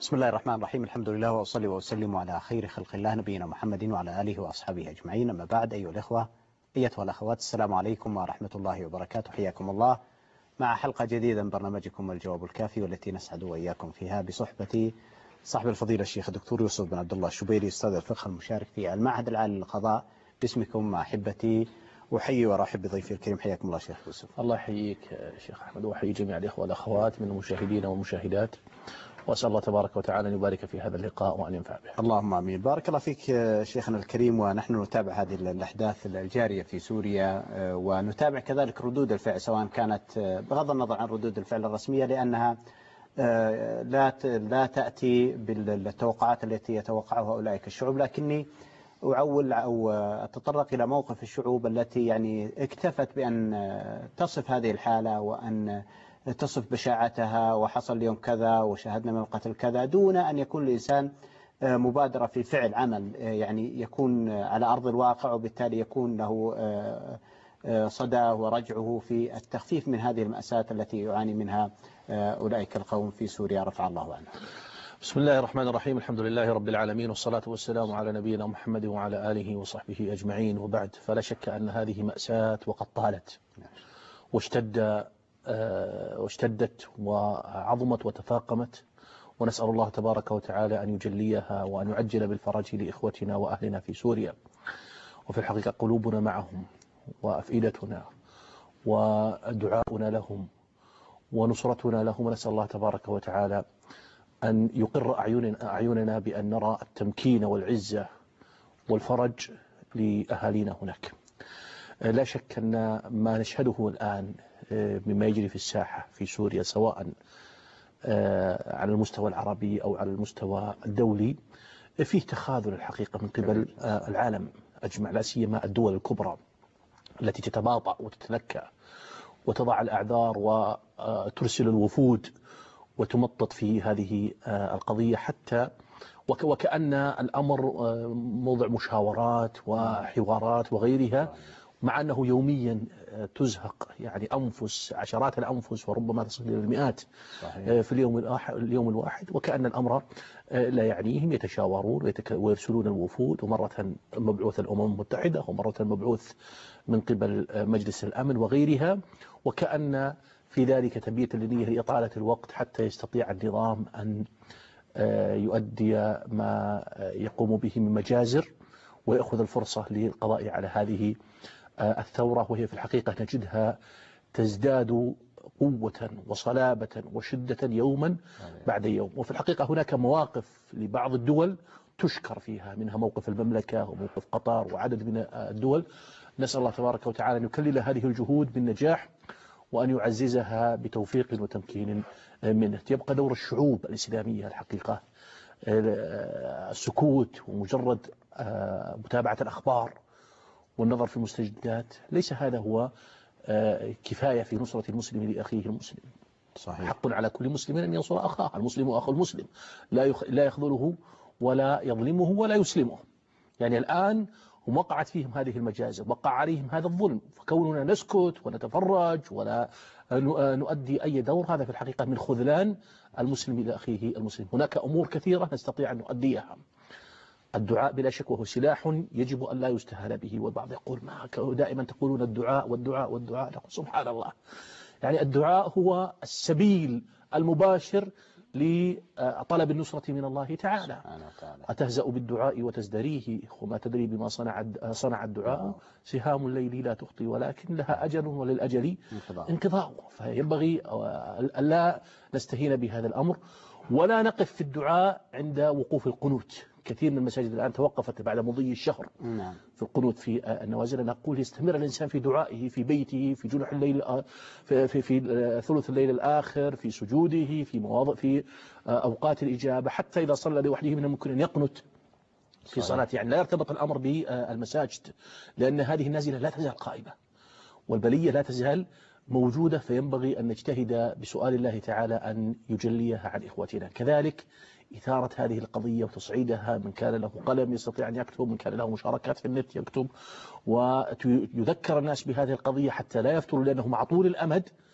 بسم الله الرحمن الرحيم. الحمد لله وأصلي وأسلم على خير خلق الله نبينا محمد وعلى آله وأصحابه أجمعين. أما بعد، أيها الإخوة أيتها الأخوات، السلام عليكم ورحمة الله وبركاته. حياكم الله مع حلقة جديدة من برنامجكم الجواب الكافي، والتي نسعد وإياكم فيها بصحبة صاحب الفضيلة الشيخ الدكتور يوسف بن عبد الله الشبيري، أستاذ الفقه المشارك في المعهد العالي للقضاء. باسمكم أحبتي أحيي وأرحب بضيفي الكريم. حياكم الله شيخ يوسف. الله يحييك شيخ أحمد، وأحيي جميع الإخوة والأخوات من المشاهدين والمشاهدات، وأسأل الله تبارك وتعالى أن يبارك في هذا اللقاء وأن ينفع به. اللهم آمين. بارك الله فيك شيخنا الكريم. ونحن نتابع هذه الأحداث الجارية في سوريا، ونتابع كذلك ردود الفعل، سواء كانت بغض النظر عن ردود الفعل الرسمية، لأنها لا تأتي بالتوقعات التي يتوقعها أولئك الشعوب، لكني أعول أو أتطرق إلى موقف الشعوب التي يعني اكتفت بأن تصف هذه الحالة، وأن تصف بشاعتها، وحصل اليوم كذا وشاهدنا من القتل كذا، دون أن يكون الإنسان مبادرة في فعل عمل يعني يكون على أرض الواقع، وبالتالي يكون له صدى ورجعه في التخفيف من هذه المأساة التي يعاني منها أولئك القوم في سوريا، رفع الله عنه. بسم الله الرحمن الرحيم. الحمد لله رب العالمين، والصلاة والسلام على نبينا محمد وعلى آله وصحبه أجمعين، وبعد. فلا شك أن هذه مأساة وقد طالت واشتدت وعظمت وتفاقمت، ونسأل الله تبارك وتعالى أن يجليها وأن يعجل بالفرج لإخوتنا وأهلنا في سوريا. وفي الحقيقة قلوبنا معهم، وأفئدتنا ودعاؤنا لهم ونصرتنا لهم، ونسأل الله تبارك وتعالى أن يقر أعيننا بأن نرى التمكين والعزة والفرج لأهالينا هناك. لا شك أن ما نشهده الآن مما يجري في الساحة في سوريا، سواء على المستوى العربي أو على المستوى الدولي، فيه تخاذل الحقيقة من قبل العالم أجمع، لا سيما الدول الكبرى التي تتباطأ وتتذكى وتضع الأعذار وترسل الوفود وتمطط في هذه القضية، حتى وكأن الأمر موضع مشاورات وحوارات وغيرها، مع أنه يوميا تزهق يعني أنفس، عشرات الأنفس وربما تصل إلى المئات في اليوم الواحد، وكأن الأمر لا يعنيهم. يتشاورون ويرسلون الوفود، ومرة مبعوث الأمم المتحدة، ومرة مبعوث من قبل مجلس الأمن وغيرها، وكأن في ذلك تبييتا لنية لإطالة الوقت حتى يستطيع النظام أن يؤدي ما يقوم به من مجازر، ويأخذ الفرصة للقضاء على هذه الثورة، وهي في الحقيقة نجدها تزداد قوة وصلابة وشدة يوما بعد يوم. وفي الحقيقة هناك مواقف لبعض الدول تشكر فيها، منها موقف المملكة وموقف قطر وعدد من الدول. نسأل الله تبارك وتعالى أن يكلل هذه الجهود بالنجاح، وأن يعززها بتوفيق وتمكين منه. يبقى دور الشعوب الإسلامية الحقيقة السكوت ومجرد متابعة الأخبار والنظر في المستجدات، ليس هذا هو كفاية في نصرة المسلم لأخيه المسلم. صحيح. حق على كل مسلم أن ينصر أخاه، المسلم أخو المسلم، لا يخذله ولا يظلمه ولا يسلمه. يعني الآن هم وقعت فيهم هذه المجازر، وقع عليهم هذا الظلم، فكوننا نسكت ونتفرج ولا نؤدي أي دور، هذا في الحقيقة من خذلان المسلم إلى أخيه المسلم. هناك أمور كثيرة نستطيع أن نؤديها. الدعاء بلا شك وهو سلاح يجب أن لا يستهان به، والبعض يقول ما دائما تقولون الدعاء والدعاء والدعاء. نقول سبحان الله، يعني الدعاء هو السبيل المباشر لطلب النصرة من الله تعالى. أتهزأ بالدعاء وتزدريه، وما تدري بما صنع الدعاء، سهام الليل لا تخطي ولكن لها أجل وللأجل انقضاء. فينبغي ألا نستهين بهذا الأمر، ولا نقف في الدعاء عند وقوف القنوت. كثير من المساجد الآن توقفت بعد مضي الشهر في القنوت في النوازل. نقول يستمر الإنسان في دعائه في بيته، في جنح الليل، في ثلث الليل الآخر، في سجوده، في أوقات الإجابة، حتى إذا صلى لوحده من الممكن أن يقنت في صلاة. يعني لا يرتبط الأمر بالمساجد، لأن هذه النازلة لا تزال قائمة، والبلية لا تزال موجودة، فينبغي أن نجتهد بسؤال الله تعالى أن يجليها عن إخوتنا. كذلك إثارة هذه القضية وتصعيدها، من كان له قلم يستطيع أن يكتب، من كان له مشاركات في النت يكتب، ويذكر الناس بهذه القضية حتى لا يفتروا، لأنه مع طول الأمد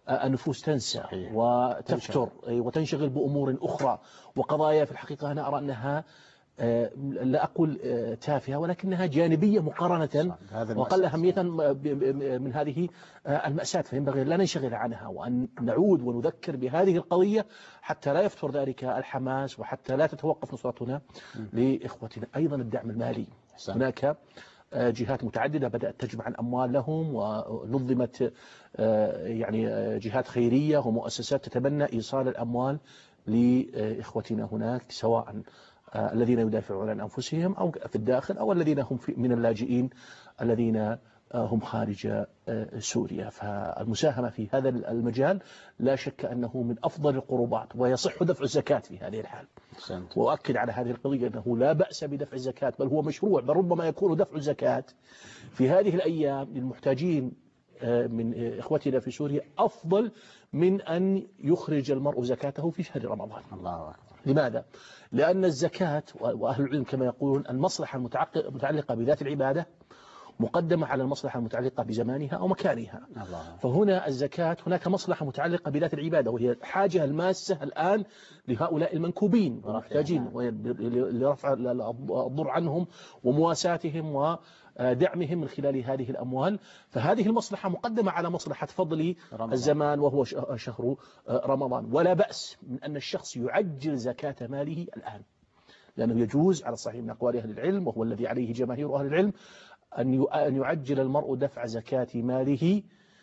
النفوس تنسى وتفتر وتنشغل بأمور أخرى وقضايا في الحقيقة أنا أرى أنها لا أقول تافهة ولكنها جانبية مقارنة وقل أهمية من هذه المأساة. فينبغي لا ننشغل عنها وأن نعود ونذكر بهذه القضية حتى لا يفتر ذلك الحماس وحتى لا تتوقف نصرتنا لإخوتنا. أيضا الدعم المالي، هناك جهات متعددة بدأت تجمع الأموال لهم ونظمت يعني جهات خيرية ومؤسسات تتبنى إيصال الأموال لإخوتنا هناك، سواء الذين يدافعون عن أنفسهم أو في الداخل أو الذين هم من اللاجئين الذين هم خارج سوريا. فالمساهمة في هذا المجال لا شك أنه من أفضل القربات، ويصح دفع الزكاة في هذه الحال. وأؤكد على هذه القضية أنه لا بأس بدفع الزكاة، بل هو مشروع، بل ربما يكون دفع الزكاة في هذه الأيام للمحتاجين من إخوتنا في سوريا أفضل من أن يخرج المرء زكاته في شهر رمضان. الله أكبر. لماذا؟ لأن الزكاة وأهل العلم كما يقولون المصلحة المتعلقة بذات العبادة مقدمة على المصلحة المتعلقة بزمانها أو مكانها. الله. فهنا الزكاة هناك مصلحة متعلقة بذات العبادة وهي الحاجة الماسة الآن لهؤلاء المنكوبين والمحتاجين لرفع الضر عنهم ومواساتهم ودعمهم من خلال هذه الأموال. فهذه المصلحة مقدمة على مصلحة فضل الزمان وهو شهر رمضان. ولا بأس من أن الشخص يعجل زكاة ماله الآن، لأنه يجوز على الصحيح من أقوال أهل العلم وهو الذي عليه جماهير أهل العلم أن يعجل المرء دفع زكاة ماله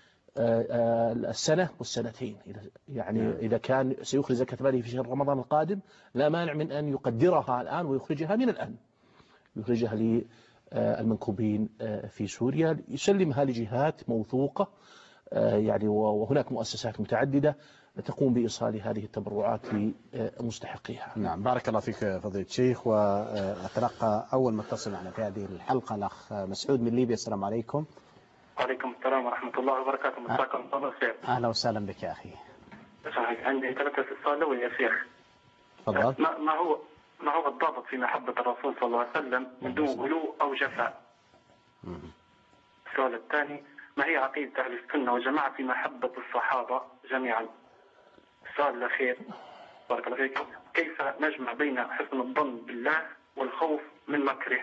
السنة والسنتين. يعني إذا كان سيخرج زكاة ماله في شهر رمضان القادم لا مانع من أن يقدرها الآن ويخرجها من الآن، يخرجها للمنكوبين في سوريا، يسلمها لجهات موثوقة يعني، وهناك مؤسسات متعددة تقوم بإيصال هذه التبرعات لمستحقيها. نعم، بارك الله فيك فضيلة الشيخ. وأتلقى أول متصل معنا في هذه الحلقة الأخ مسعود من ليبيا. السلام عليكم. وعليكم السلام ورحمة الله وبركاته. مساكم الله بالخير. أهلا وسهلا بك يا أخي. عندي 3 أسئلة. الأول يا شيخ، تفضل. ما هو الضابط في محبة الرسول صلى الله عليه وسلم من دون غلو أو جفاء؟ السؤال الثاني، ما هي عقيدة أهل السنة والجماعة في محبة الصحابة جميعا؟ السؤال الأخير، بارك الله فيك، كيف نجمع بين حسن الظن بالله والخوف من مكره؟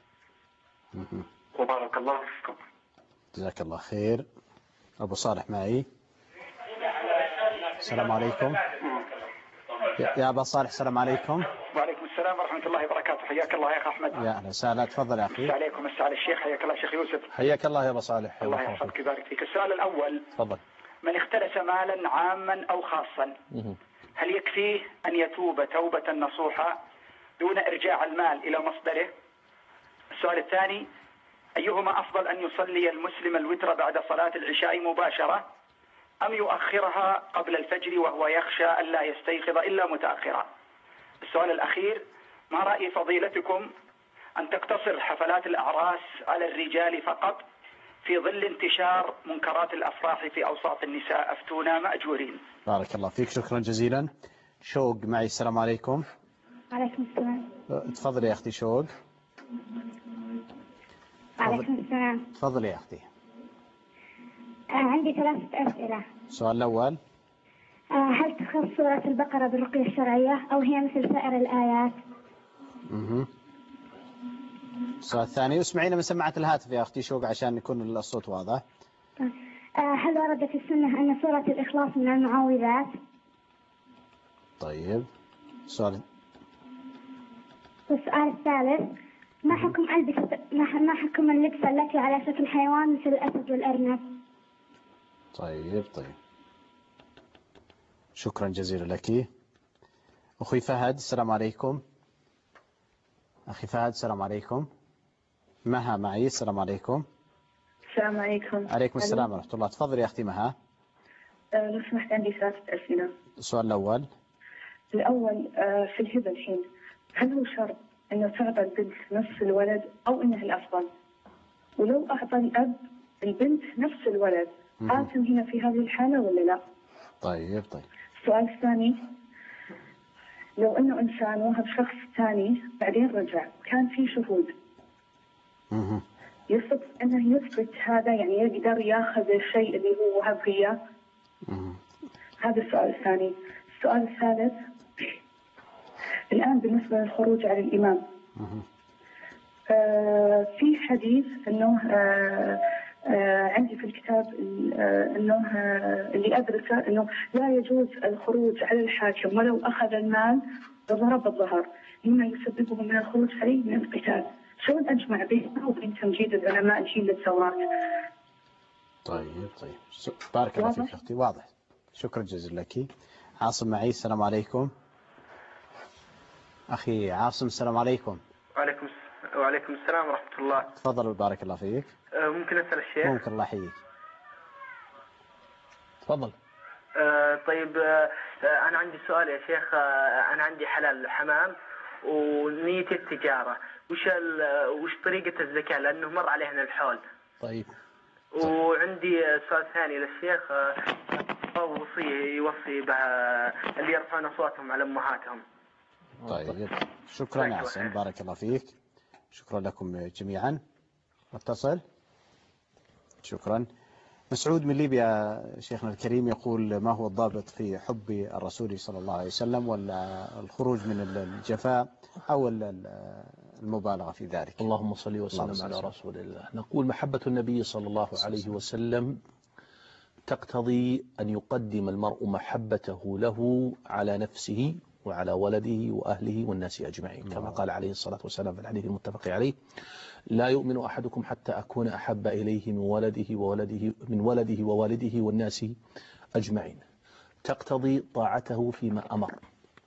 وبارك الله فيكم. جزاك الله خير. أبو صالح معي. السلام عليكم. يا أبا صالح السلام عليكم. وعليكم السلام ورحمة الله وبركاته. حياك الله يا أخ أحمد. يا أهلا وسهلا. تفضل يا أخي. عليكم السلام الشيخ. حياك الله شيخ يوسف. حياك الله يا أبا صالح. الله يحفظك ويبارك فيك. السؤال الأول، تفضل. من اختلس مالا عاما أو خاصا هل يكفيه أن يتوب توبة نصوحة دون إرجاع المال إلى مصدره؟ السؤال الثاني، أيهما أفضل أن يصلي المسلم الوتر بعد صلاة العشاء مباشرة أم يؤخرها قبل الفجر وهو يخشى أن لا يستيقظ إلا متأخرا؟ السؤال الأخير، ما رأي فضيلتكم أن تقتصر حفلات الأعراس على الرجال فقط في ظل انتشار منكرات الأفراح في أوساط النساء؟ أفتونا مأجورين. بارك الله فيك، شكرا جزيلا. شوق معي. السلام عليكم. وعليكم السلام. تفضلي يا أختي شوق. وعليكم السلام. تفضلي يا أختي. عندي 3 أسئلة. السؤال الأول، هل تخص سورة البقرة بالرقية الشرعية أو هي مثل سائر الآيات؟ السؤال الثاني، اسمعينا من سماعة الهاتف يا أختي شوق عشان يكون الصوت واضح. هل ورد في السنة أن سورة الإخلاص من المعوذات؟ طيب. السؤال الثالث، ما حكم اللبسة التي على شكل حيوان مثل الأسد والأرنب؟ طيب. شكرا جزيلا لك. أخي فهد السلام عليكم. أخي فهد السلام عليكم. مها معي. السلام عليكم. السلام عليكم. عليكم السلام ورحمة الله. تفضل يا أختي مها. لو سمحت عندي 3 أسئلة. السؤال الأول، في الهبة الحين، هل هو شرط أنه تعطى البنت نصف الولد أو أنه الأفضل؟ ولو أعطى الأب البنت نفس الولد آثم هنا في هذه الحالة ولا لا؟ طيب. السؤال الثاني، لو أنه إنسان وهب شخص ثاني بعدين رجع كان في شهود، يثبت أنه يثبت هذا، يعني يقدر ياخذ الشيء اللي هو وهب إياه؟ هذا السؤال الثاني. السؤال الثالث، الآن بالنسبة للخروج على الإمام، في حديث أنه عندي في الكتاب أنه اللي أدرسه أنه لا يجوز الخروج على الحاكم ولو أخذ المال وضرب الظهر مما يسببه من الخروج عليه من القتال. شلون أجمع بينه وبين تمجيد العلماء جيل الثورات؟ طيب بارك الله فيك أختي. واضح. شكرا جزيلا لك. عاصم معي. السلام عليكم أخي عاصم. السلام عليكم. وعليكم السلام ورحمة الله. تفضل بارك الله فيك. ممكن أسأل الشيخ؟ ممكن. الله يحييك. تفضل. طيب أنا عندي سؤال يا شيخ. أنا عندي حلال حمام ونيتي التجارة، وش طريقة الزكاة لأنه مر علينا الحول. طيب. وعندي سؤال ثاني للشيخ. وصية يوصي بها اللي يرفعون أصواتهم على أمهاتهم. طيب شكرا يا عاصم بارك الله فيك. شكرا لكم جميعا. اتصل. شكرا. مسعود من ليبيا شيخنا الكريم يقول: ما هو الضابط في حب الرسول صلى الله عليه وسلم، ولا الخروج من الجفاء أو المبالغة في ذلك؟ اللهم صل وسلم على رسول الله. نقول: محبة النبي صلى الله عليه وسلم تقتضي أن يقدم المرء محبته له على نفسه وعلى ولده وأهله والناس أجمعين، كما قال عليه الصلاة والسلام في الحديث المتفق عليه: لا يؤمن أحدكم حتى أكون أحب إليه من ولده ووالده والناس أجمعين. تقتضي طاعته فيما أمر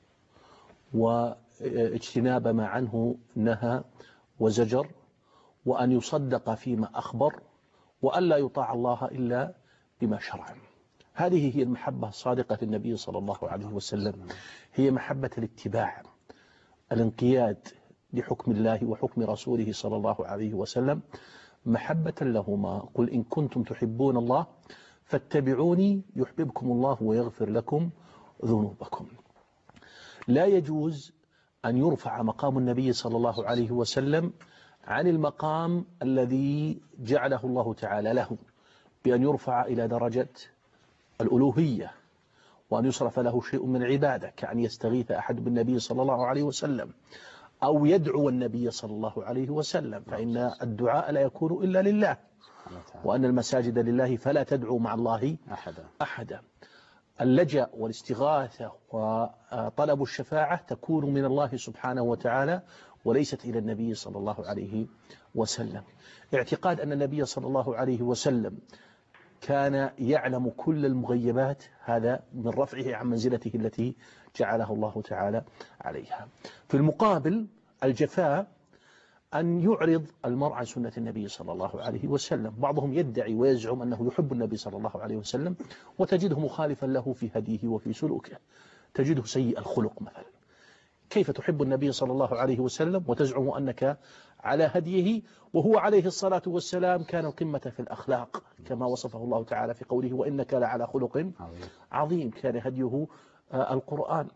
واجتناب ما عنه نهى وزجر، وأن يصدق فيما أخبر، وأن لا يطاع الله إلا بما شرع. هذه هي المحبة الصادقة للنبي صلى الله عليه وسلم، هي محبة الاتباع، الانقياد لحكم الله وحكم رسوله صلى الله عليه وسلم محبة لهما. قل إن كنتم تحبون الله فاتبعوني يحببكم الله ويغفر لكم ذنوبكم. لا يجوز أن يرفع مقام النبي صلى الله عليه وسلم عن المقام الذي جعله الله تعالى له، بأن يرفع إلى درجة الألوهية، وأن يصرف له شيء من العبادة، كأن يستغيث أحد بالنبي صلى الله عليه وسلم أو يدعو النبي صلى الله عليه وسلم، فإن الدعاء لا يكون إلا لله، وأن المساجد لله فلا تدعو مع الله أحدا. اللجأ والاستغاثة وطلب الشفاعة تكون من الله سبحانه وتعالى وليست إلى النبي صلى الله عليه وسلم. اعتقاد أن النبي صلى الله عليه وسلم كان يعلم كل المغيبات، هذا من رفعه عن منزلته التي جعله الله تعالى عليها. في المقابل الجفاء أن يعرض المرء عن سنة النبي صلى الله عليه وسلم. بعضهم يدعي ويزعم أنه يحب النبي صلى الله عليه وسلم وتجده مخالفا له في هديه وفي سلوكه، تجده سيء الخلق مثلا. كيف تحب النبي صلى الله عليه وسلم وتزعم أنك على هديه وهو عليه الصلاة والسلام كان القمة في الأخلاق، كما وصفه الله تعالى في قوله: وإنك لعلى خلق عظيم. كان هديه القرآن.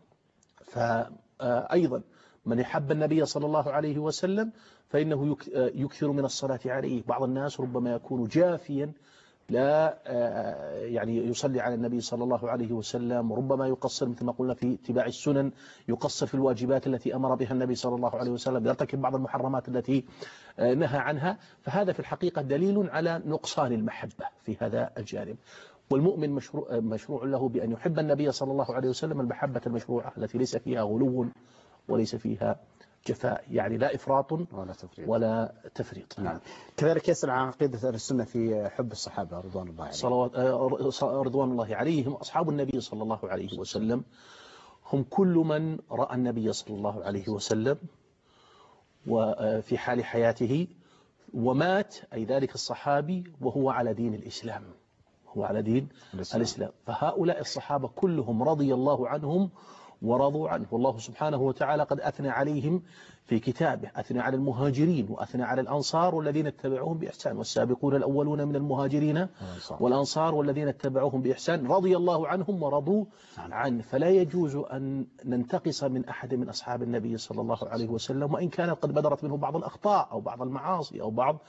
فأيضا من يحب النبي صلى الله عليه وسلم فإنه يكثر من الصلاة عليه. بعض الناس ربما يكون جافيا لا يعني يصلي على النبي صلى الله عليه وسلم، وربما يقصر مثل ما قلنا في اتباع السنن، يقصر في الواجبات التي أمر بها النبي صلى الله عليه وسلم، يرتكب بعض المحرمات التي نهى عنها. فهذا في الحقيقة دليل على نقصان المحبة في هذا الجانب. والمؤمن مشروع له بأن يحب النبي صلى الله عليه وسلم المحبة المشروعة التي ليس فيها غلو وليس فيها جفاء، يعني لا إفراط ولا تفريط. نعم. كذلك يسأل عن عقيدة السنة في حب الصحابة رضوان الله عليهم. رضوان الله عليهم. أصحاب النبي صلى الله عليه وسلم هم كل من رأى النبي صلى الله عليه وسلم وفي حال حياته ومات، أي ذلك الصحابي وهو على دين الإسلام، هو على دين الإسلام. فهؤلاء الصحابة كلهم رضي الله عنهم ورضوا عنه. والله سبحانه وتعالى قد أثنى عليهم في كتابه، أثنى على المهاجرين وأثنى على الأنصار والذين اتبعوهم بإحسان، والسابقون الأولون من المهاجرين والأنصار والذين اتبعوهم بإحسان رضي الله عنهم ورضوا عنه. فلا يجوز أن ننتقص من أحد من أصحاب النبي صلى الله عليه وسلم، وإن كانت قد بدرت منه بعض الأخطاء أو بعض المعاصي أو بعض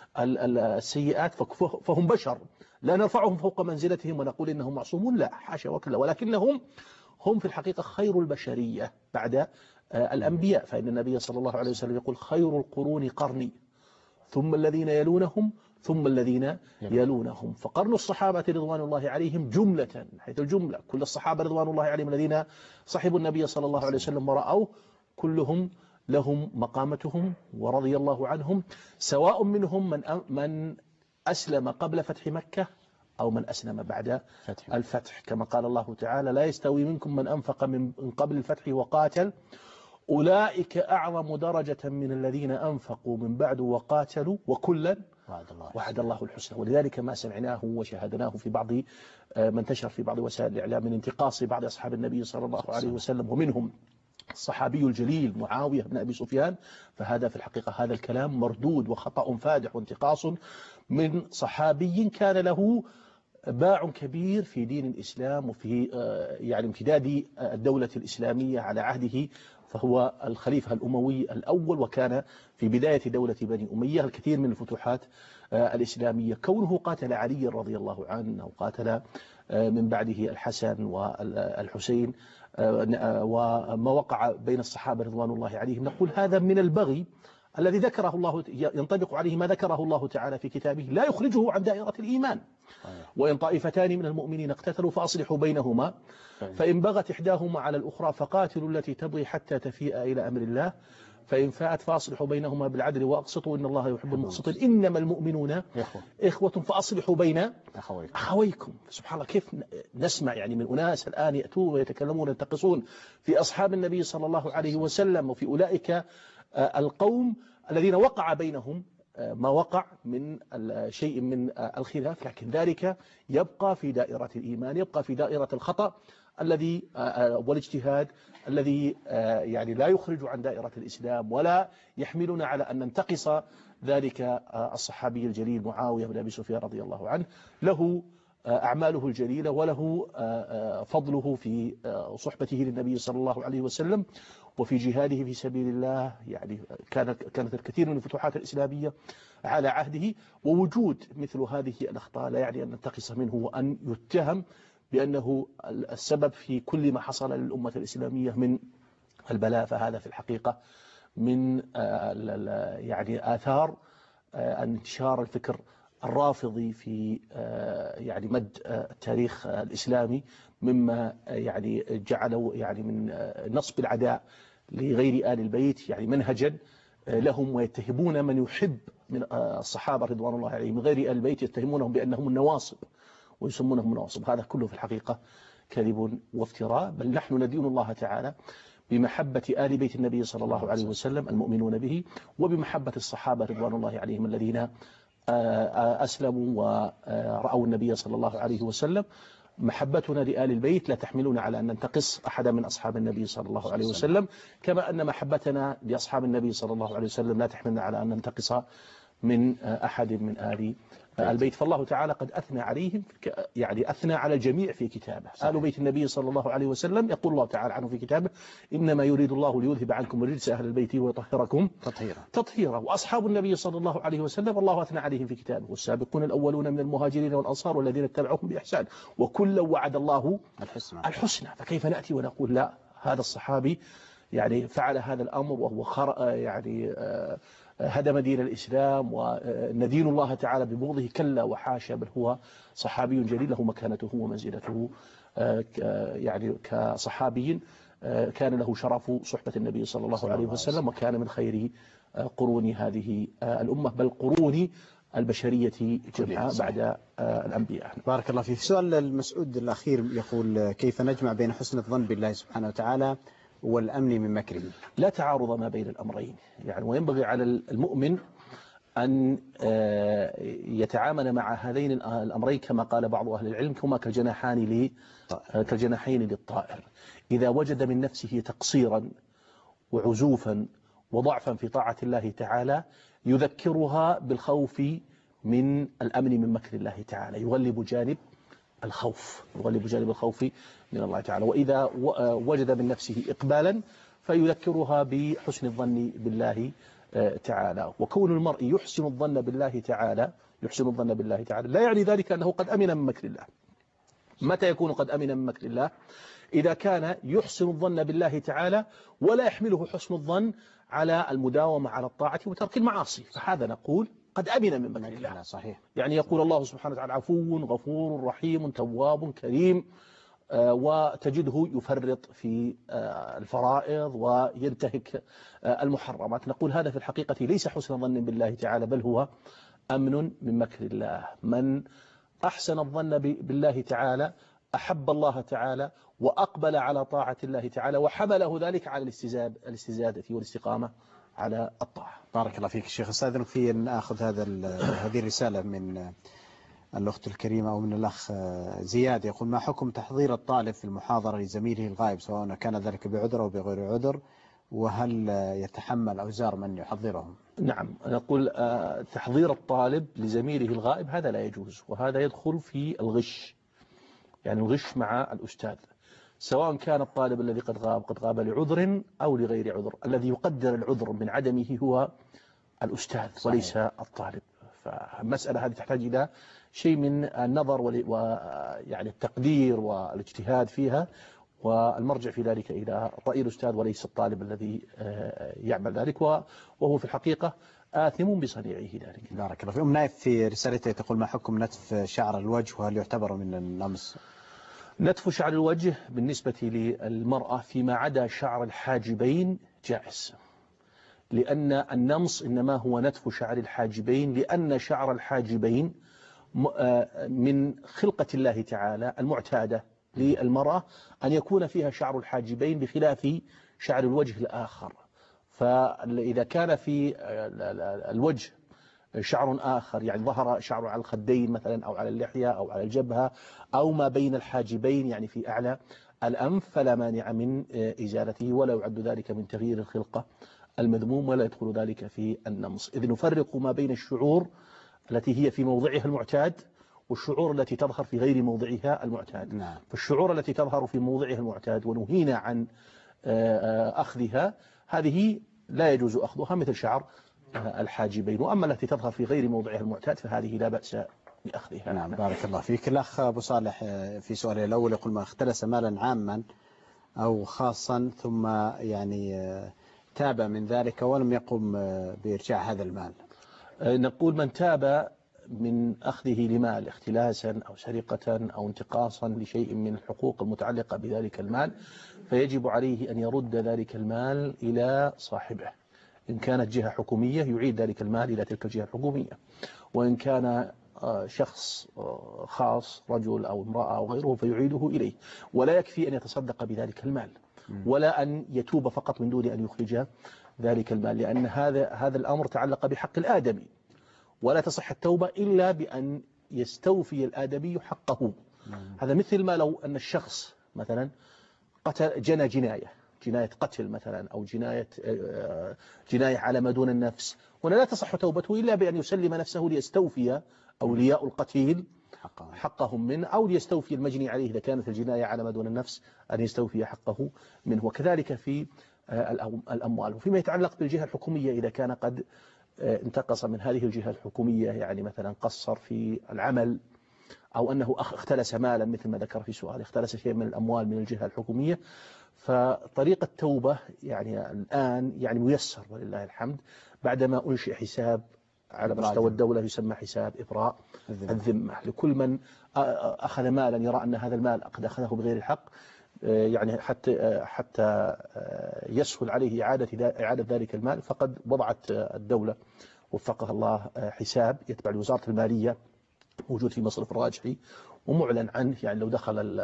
السيئات فهم بشر، لا نرفعهم فوق منزلتهم ونقول إنهم معصومون، لا حاشا وكلا، ولكنهم في الحقيقة خير البشرية بعد الأنبياء. فإن النبي صلى الله عليه وسلم يقول خير القرون قرني ثم الذين يلونهم ثم الذين يلونهم. فقرن الصحابة رضوان الله عليهم جملة، حيث الجملة كل الصحابة رضوان الله عليهم الذين صحبوا النبي صلى الله عليه وسلم ورأوه كلهم لهم مقامتهم ورضي الله عنهم، سواء منهم من أسلم قبل فتح مكة أو من أسلم بعد الفتح، كما قال الله تعالى لا يستوي منكم من أنفق من قبل الفتح وقاتل أولئك أعظم درجة من الذين أنفقوا من بعد وقاتلوا وكلا وعد الله الحسنى. ولذلك ما سمعناه وشاهدناه في بعض من انتشر في بعض وسائل الإعلام من انتقاص بعض أصحاب النبي صلى الله عليه وسلم ومنهم الصحابي الجليل معاوية بن أبي سفيان، فهذا في الحقيقة هذا الكلام مردود وخطأ فادح وانتقاص من صحابي كان له باع كبير في دين الإسلام وفي يعني امتداد الدولة الإسلامية على عهده، فهو الخليفة الأموي الأول وكان في بداية دولة بني أمية الكثير من الفتوحات الإسلامية. كونه قاتل علي رضي الله عنه وقاتل من بعده الحسن والحسين وما وقع بين الصحابة رضوان الله عليهم، نقول هذا من البغي الذي ذكره الله، ينطبق عليه ما ذكره الله تعالى في كتابه لا يخرجه عن دائرة الإيمان. وإن طائفتان من المؤمنين اقتتلوا فأصلحوا بينهما فإن بغت إحداهما على الأخرى فقاتلوا التي تبغي حتى تفيء إلى أمر الله فإن فاءت فأصلحوا بينهما بالعدل وأقسطوا إن الله يحب المقسطين إنما المؤمنون إخوة فأصلحوا بين أخويكم. سبحان الله كيف نسمع يعني من أناس الآن يأتون ويتكلمون ينتقصون في أصحاب النبي صلى الله عليه وسلم وفي أولئك القوم الذين وقع بينهم ما وقع من شيء من الخلاف، لكن ذلك يبقى في دائرة الإيمان، يبقى في دائرة الخطأ الذي والاجتهاد الذي يعني لا يخرج عن دائرة الإسلام ولا يحملنا على أن ننتقص ذلك الصحابي الجليل معاوية بن أبي سفيان رضي الله عنه. له أعماله الجليلة وله فضله في صحبته للنبي صلى الله عليه وسلم وفي جهاده في سبيل الله. يعني كانت الكثير من الفتوحات الإسلامية على عهده، ووجود مثل هذه الأخطاء لا يعني أن ننتقص منه وأن يتهم بأنه السبب في كل ما حصل للأمة الإسلامية من البلاء. فهذا في الحقيقة من يعني آثار انتشار الفكر الرافضي في يعني مد التاريخ الإسلامي، مما يعني جعلوا يعني من نصب العداء لغير آل البيت يعني منهجا لهم، ويتهمون من يحب من الصحابة رضوان الله عليهم من غير آل البيت يتهمونهم بأنهم النواصب ويسمونهم نواصب. هذا كله في الحقيقة كذب وافتراء، بل نحن ندين الله تعالى بمحبة آل بيت النبي صلى الله عليه وسلم المؤمنون به، وبمحبة الصحابة رضوان الله عليهم الذين أسلموا ورأوا النبي صلى الله عليه وسلم. محبتنا لآل البيت لا تحملنا على أن ننتقص أحدا من أصحاب النبي صلى الله عليه وسلم، كما أن محبتنا لأصحاب النبي صلى الله عليه وسلم لا تحملنا على أن ننتقص من أحد من آل البيت. فالله تعالى قد أثنى عليهم، يعني أثنى على الجميع في كتابه. آل بيت النبي صلى الله عليه وسلم يقول الله تعالى عنه في كتابه إنما يريد الله ليذهب عنكم الرجس أهل البيت ويطهركم تطهيرا. وأصحاب النبي صلى الله عليه وسلم الله أثنى عليهم في كتابه والسابقون الأولون من المهاجرين والأنصار والذين اتبعوهم بإحسان وكلا وعد الله الحسنى. فكيف نأتي ونقول لا هذا الصحابي يعني فعل هذا الأمر وهو يعني هدم دين الإسلام وندين الله تعالى ببغضه؟ كلا وحاشا، بل هو صحابي جليل له مكانته ومنزلته يعني كصحابي كان له شرف صحبة النبي صلى الله عليه وسلم، وكان من خير قرون هذه الأمة بل قرون البشرية جميعا بعد الأنبياء. بارك الله فيك. سؤال المسعود الأخير يقول كيف نجمع بين حسن الظن بالله سبحانه وتعالى والأمن من مكره؟ لا تعارض ما بين الأمرين يعني، وينبغي على المؤمن أن يتعامل مع هذين الأمرين كما قال بعض أهل العلم هما كالجناحين للطائر. إذا وجد من نفسه تقصيرا وعزوفا وضعفا في طاعة الله تعالى يذكرها بالخوف من الأمن من مكر الله تعالى، يغلب جانب الخوف من الله تعالى. وإذا وجد من نفسه إقبالا فيذكرها بحسن الظن بالله تعالى. وكون المرء يحسن الظن بالله تعالى لا يعني ذلك أنه قد أمن من مكر الله. متى يكون قد أمن من مكر الله؟ إذا كان يحسن الظن بالله تعالى ولا يحمله حسن الظن على المداومة على الطاعة وترك المعاصي، فهذا نقول قد أمن من مكر الله. صحيح. يعني يقول الله سبحانه وتعالى عفو غفور رحيم تواب كريم، وتجده يفرط في الفرائض وينتهك المحرمات. نقول هذا في الحقيقة ليس حسن ظن بالله تعالى، بل هو أمن من مكر الله. من أحسن الظن بالله تعالى أحب الله تعالى وأقبل على طاعة الله تعالى، وحمله ذلك على الاستزادة والاستقامة على الطاعة. بارك الله فيك شيخ. استاذن في أن أخذ هذه الرسالة من الأخت الكريمة أو من الأخ زياد، يقول: ما حكم تحضير الطالب في المحاضرة لزميله الغائب سواء كان ذلك بعذر أو بغير عذر، وهل يتحمل أوزار من يحضرهم؟ نعم، نقول تحضير الطالب لزميله الغائب هذا لا يجوز، وهذا يدخل في الغش، يعني الغش مع الأستاذ، سواء كان الطالب الذي قد غاب لعذر أو لغير عذر. الذي يقدر العذر من عدمه هو الأستاذ وليس الطالب. فالمسألة هذه تحتاج إلى شيء من النظر ويعني التقدير والاجتهاد فيها، والمرجع في ذلك إلى رأي الأستاذ وليس الطالب الذي يعمل ذلك، وهو في الحقيقة آثم بصنيعه ذلك. بارك الله فيك. نايف في رسالته تقول: ما حكم نتف شعر الوجه وهل يعتبر من النمص؟ نتف شعر الوجه بالنسبة للمرأة فيما عدا شعر الحاجبين جائز، لأن النمص إنما هو نتف شعر الحاجبين، لأن شعر الحاجبين من خلقة الله تعالى المعتادة للمرأة أن يكون فيها شعر الحاجبين بخلاف شعر الوجه الآخر. فإذا كان في الوجه شعر آخر، يعني ظهر شعر على الخدين مثلا أو على اللحية أو على الجبهة أو ما بين الحاجبين يعني في أعلى الأنف، فلا مانع من إزالته، ولا يعد ذلك من تغيير الخلقة المذموم، ولا يدخل ذلك في النمص. إذ نفرق ما بين الشعور التي هي في موضعها المعتاد والشعور التي تظهر في غير موضعها المعتاد. نعم. فالشعور التي تظهر في موضعها المعتاد ونهينا عن أخذها، هذه لا يجوز أخذها مثل شعر الحاجبين. وأما التي تظهر في غير موضعها المعتاد فهذه لا بأس بأخذها. نعم. بارك الله فيك. الأخ أبو صالح في سؤاله الأول يقول: ما اختلس مالا عاما أو خاصا ثم يعني تاب من ذلك ولم يقم بإرجاع هذا المال؟ نقول: من تاب من أخذه لمال اختلاسا أو سرقة أو انتقاصا لشيء من الحقوق المتعلقة بذلك المال، فيجب عليه أن يرد ذلك المال إلى صاحبه. إن كانت جهة حكومية يعيد ذلك المال إلى تلك الجهة الحكومية، وإن كان شخص خاص رجل أو امرأة أو غيره فيعيده إليه. ولا يكفي أن يتصدق بذلك المال، ولا أن يتوب فقط من دون أن يخرج ذلك المال، لأن هذا الأمر تعلق بحق الآدمي، ولا تصح التوبة إلا بأن يستوفي الآدمي حقه. هذا مثل ما لو أن الشخص مثلا جنى جناية قتل مثلا، أو جناية على ما دون النفس، هنا لا تصح توبته إلا بأن يسلم نفسه ليستوفي أولياء القتيل حقهم منه، أو ليستوفي المجني عليه إذا كانت الجناية على ما دون النفس أن يستوفي حقه منه. وكذلك في الأموال. وفيما يتعلق بالجهة الحكومية، إذا كان قد انتقص من هذه الجهة الحكومية، يعني مثلا قصر في العمل، أو أنه اختلس مالا مثل ما ذكر في سؤال، اختلس شيء من الأموال من الجهة الحكومية، فطريقة التوبة يعني الآن يعني ميسر ولله الحمد، بعدما أنشئ حساب على مستوى الدولة يسمى حساب إبراء الذمة لكل من أخذ مالا يرى أن هذا المال قد أخذه بغير الحق، يعني حتى يسهل عليه إعادة ذلك المال. فقد وضعت الدولة وفقها الله حساب يتبع لوزارة المالية موجود في مصرف الراجحي ومعلن عنه، يعني لو دخل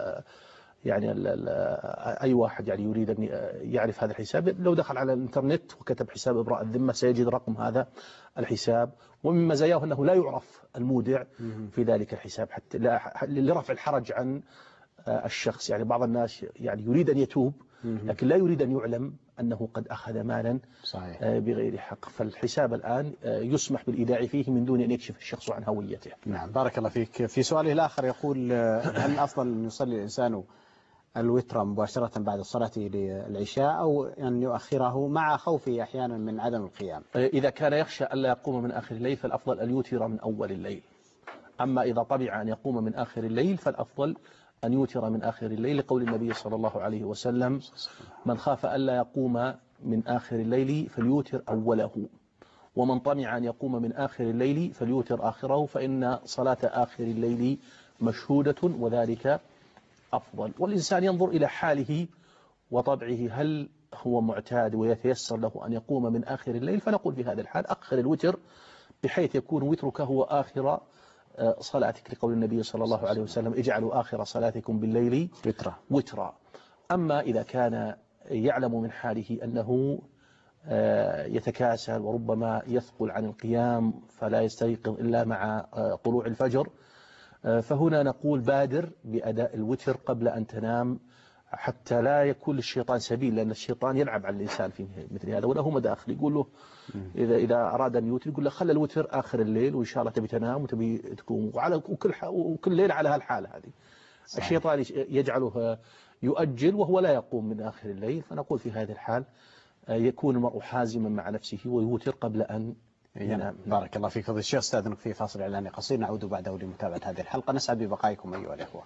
أي واحد يعني يريد أن يعرف هذا الحساب، لو دخل على الإنترنت وكتب حساب إبراء الذمة سيجد رقم هذا الحساب. ومن مزاياه أنه لا يعرف المودع في ذلك الحساب حتى لرفع الحرج عن الشخص. يعني بعض الناس يعني يريد أن يتوب لكن لا يريد أن يعلم أنه قد أخذ مالا صحيح بغير حق. فالحساب الآن يسمح بالإيداع فيه من دون أن يكشف الشخص عن هويته. نعم. بارك الله فيك. في سؤاله الآخر يقول: هل أفضل أن يصلي الإنسان الوتر مباشرة بعد صلاة العشاء أو أن يؤخره مع خوفه أحيانا من عدم القيام؟ إذا كان يخشى ألا يقوم من آخر الليل فالأفضل أن يوتر من أول الليل. أما إذا طبع أن يقوم من آخر الليل فالأفضل أن يوتر من آخر الليل، لقول النبي صلى الله عليه وسلم: من خاف ألا يقوم من آخر الليل فليوتر أوله، ومن طمع أن يقوم من آخر الليل فليوتر آخره، فإن صلاة آخر الليل مشهودة وذلك أفضل. والإنسان ينظر إلى حاله وطبعه، هل هو معتاد ويتيسر له أن يقوم من آخر الليل، فنقول في هذا الحال أخر الوتر بحيث يكون وترك هو آخر صلاتك، لقول النبي صلى الله عليه وسلم: اجعلوا آخر صلاتكم بالليل وترا. أما إذا كان يعلم من حاله أنه يتكاسل وربما يثقل عن القيام فلا يستيقظ إلا مع طلوع الفجر، فهنا نقول بادر بأداء الوتر قبل أن تنام، حتى لا يكون للشيطان سبيل، لأن الشيطان يلعب على الإنسان في مثل هذا وله مداخل. يقول له إذا أراد أن يوتر يقول له: خلى الوتر آخر الليل وإن شاء الله تبي تنام وتبي تقوم، وكل ليل على هالحالة هذه. صحيح. الشيطان يجعله يؤجل وهو لا يقوم من آخر الليل. فنقول في هذه الحال يكون المرء حازما مع نفسه ويوتر قبل أن ينام. بارك الله فيك فضيلة الشيخ. استاذنك في فاصل إعلاني قصير، نعود بعده لمتابعة هذه الحلقة. نسعد ببقائكم أيها الأخوة.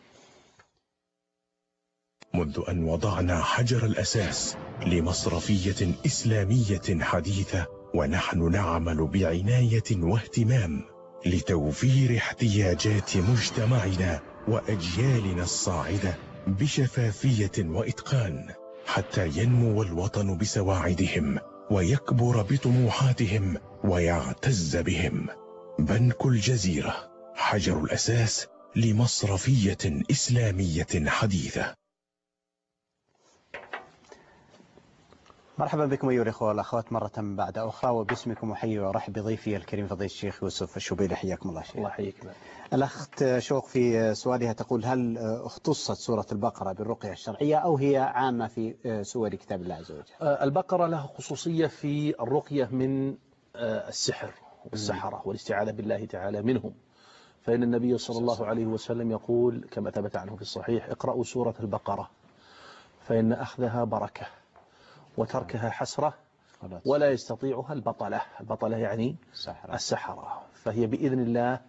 منذ أن وضعنا حجر الأساس لمصرفية إسلامية حديثة، ونحن نعمل بعناية واهتمام لتوفير احتياجات مجتمعنا وأجيالنا الصاعدة بشفافية وإتقان، حتى ينمو الوطن بسواعدهم ويكبر بطموحاتهم ويعتز بهم. بنك الجزيرة، حجر الأساس لمصرفية إسلامية حديثة. مرحبا بكم أيها الأخوة والأخوات مرة بعد أخرى، وباسمكم أحيي وأرحب بضيفي الكريم فضيلة الشيخ يوسف الشبيلي. حياكم الله شيخ. الله يحييك. الأخت شوق في سؤالها تقول: هل اختصت سورة البقرة بالرقية الشرعية أو هي عامة في سور كتاب الله عز وجل؟ البقرة لها خصوصية في الرقية من السحر والسحرة والاستعاذة بالله تعالى منهم، فإن النبي صلى الله عليه وسلم يقول كما ثبت عنه في الصحيح: اقرأوا سورة البقرة فإن أخذها بركة وتركها حسرة ولا يستطيعها البطلة. البطلة يعني السحرة، فهي بإذن الله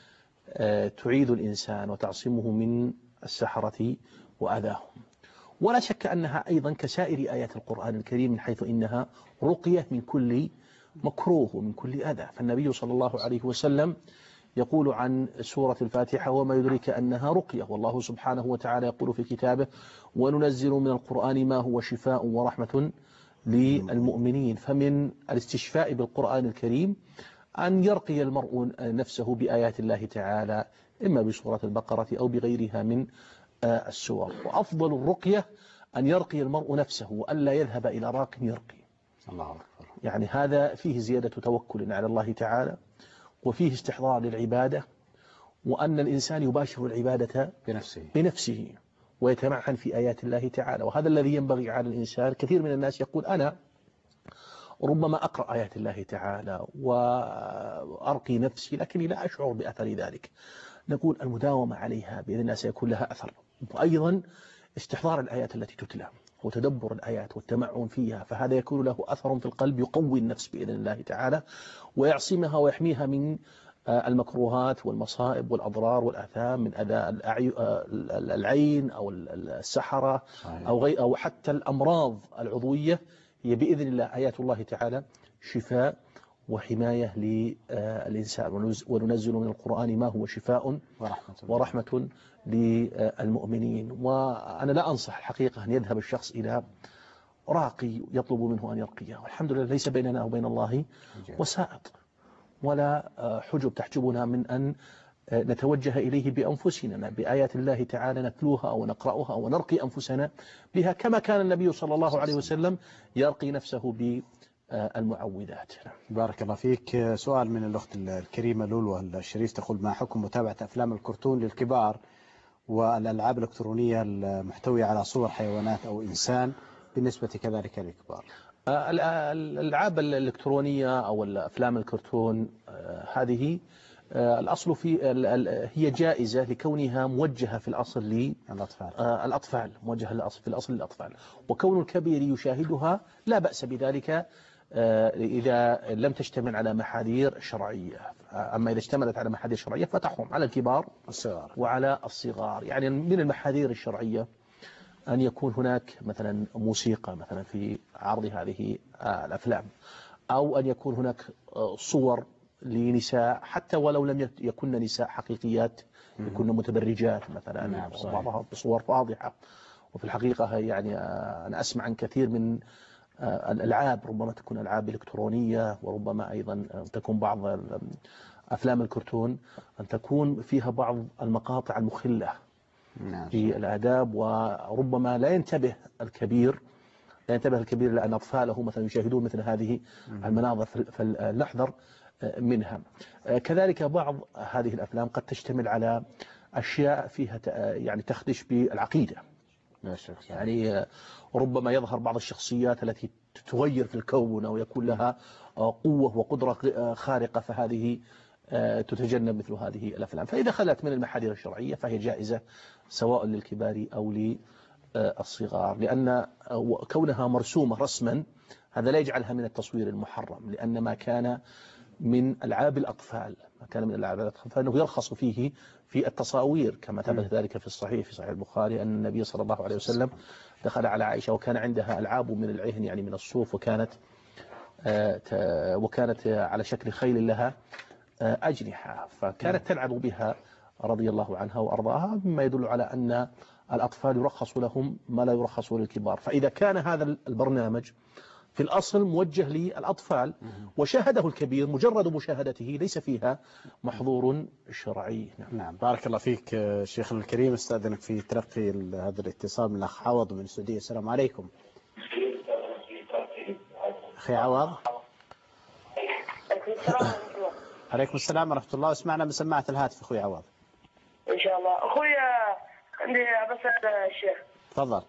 تعيذ الإنسان وتعصمه من السحرة وأذاهم. ولا شك أنها أيضا كسائر آيات القرآن الكريم من حيث إنها رقية من كل مكروه ومن كل أذى. فالنبي صلى الله عليه وسلم يقول عن سورة الفاتحة: وما يدرك أنها رقية. والله سبحانه وتعالى يقول في كتابه: وننزل من القرآن ما هو شفاء ورحمة للمؤمنين. فمن الاستشفاء بالقرآن الكريم أن يرقي المرء نفسه بآيات الله تعالى، إما بسورة البقرة أو بغيرها من السور. وأفضل الرقية أن يرقي المرء نفسه وألا يذهب إلى راق يرقي. الله أكبر. يعني هذا فيه زيادة توكل على الله تعالى، وفيه استحضار للعبادة، وأن الإنسان يباشر العبادة بنفسه ويتمعن في آيات الله تعالى. وهذا الذي ينبغي على الإنسان. كثير من الناس يقول: أنا ربما أقرأ آيات الله تعالى وأرقي نفسي لكني لا أشعر بأثر ذلك. نقول المداومة عليها بإذن الله سيكون لها أثر، وأيضا استحضار الآيات التي تتلى وتدبر الآيات والتمعن فيها، فهذا يكون له أثر في القلب يقوي النفس بإذن الله تعالى ويعصمها ويحميها من المكروهات والمصائب والأضرار والآثام، من أذى العين أو السحرة أو حتى الأمراض العضوية. هي بإذن الله آيات الله تعالى شفاء وحماية للإنسان. وننزل من القرآن ما هو شفاء ورحمة للمؤمنين. وأنا لا أنصح الحقيقة أن يذهب الشخص إلى راقي يطلب منه أن يرقيه، والحمد لله ليس بيننا وبين الله وسائط ولا حجب تحجبنا من أن نتوجه إليه بأنفسنا بآيات الله تعالى نتلوها أو نقرأها أو نرقي أنفسنا بها، كما كان النبي صلى الله عليه وسلم يرقي نفسه بالمعوذات. بارك الله فيك. سؤال من الأخت الكريمة لولو الشريف تقول: ما حكم متابعة أفلام الكرتون للكبار والألعاب الإلكترونية المحتوية على صور حيوانات أو إنسان بالنسبة كذلك للكبار؟ الألعاب الإلكترونية أو الأفلام الكرتون هذه الأصل هي جائزة لكونها موجهة في الأصل للأطفال، موجهة في الأصل للأطفال، وكون الكبير يشاهدها لا بأس بذلك إذا لم تشتمل على محاذير شرعية. أما إذا اشتملت على محاذير شرعية فتحرم على الكبار وعلى الصغار. يعني من المحاذير الشرعية أن يكون هناك مثلا موسيقى مثلا في عرض هذه الأفلام، أو أن يكون هناك صور لنساء حتى ولو لم يكن نساء حقيقيات، يكون متبرجات مثلا، بعضها بصور واضحة. وفي الحقيقة يعني أنا أسمع عن كثير من الألعاب، ربما تكون ألعاب إلكترونية، وربما أيضا تكون بعض أفلام الكرتون أن تكون فيها بعض المقاطع المخلة في الآداب، وربما لا ينتبه الكبير لأن أطفاله مثلا يشاهدون مثل هذه المناظر فلنحذر منها. كذلك بعض هذه الأفلام قد تشتمل على أشياء فيها يعني تخدش بالعقيدة. يعني ربما يظهر بعض الشخصيات التي تغير في الكون أو يكون لها قوة وقدرة خارقة، فهذه تتجنب مثل هذه الأفلام. فإذا خلت من المحاذير الشرعية فهي جائزة سواء للكبار أو للصغار، لأن كونها مرسومة رسما هذا لا يجعلها من التصوير المحرم، لأن ما كان من ألعاب الأطفال فإنه يرخص فيه في التصاوير، كما ثبت ذلك في صحيح البخاري أن النبي صلى الله عليه وسلم دخل على عائشة وكان عندها ألعاب من العهن يعني من الصوف، وكانت على شكل خيل لها أجنحة، فكانت تلعب بها رضي الله عنها وأرضاها، مما يدل على أن الأطفال يرخص لهم ما لا يرخص للكبار. فإذا كان هذا البرنامج في الأصل موجه للأطفال وشاهده الكبير، مجرد مشاهدته ليس فيها محظور شرعي. نعم بارك الله فيك شيخنا الكريم. استأذنك في تلقي هذا الاتصال من الأخ عوض من السعودية. السلام عليكم أخي عوض. عليكم السلام ورحمة الله. اسمعنا من سماعة الهاتف أخوي عوض. إن شاء الله. أخوي عندي بسأل الشيخ. تفضل.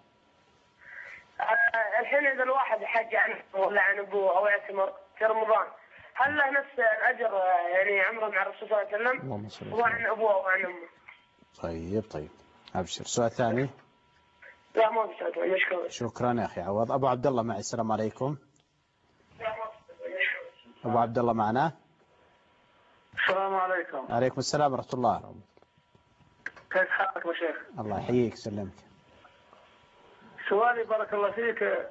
الحين إذا الواحد حج عنه ولا عن أبوه أو يعتمر في رمضان، هل له نفس الأجر يعني عمره مع الرسول صلى الله عليه وسلم وعن أبوه أو عن أمه؟ طيب أبشر. سؤال ثاني؟ لا ما في سؤال. مشكور. شكرا يا أخي عوض. أبو عبد الله معي. السلام عليكم. أبو عبد الله معنا. السلام عليكم. عليكم السلام ورحمة الله. كيف حالك يا شيخ؟ الله يحييك سلمك. سؤالي بارك الله فيك،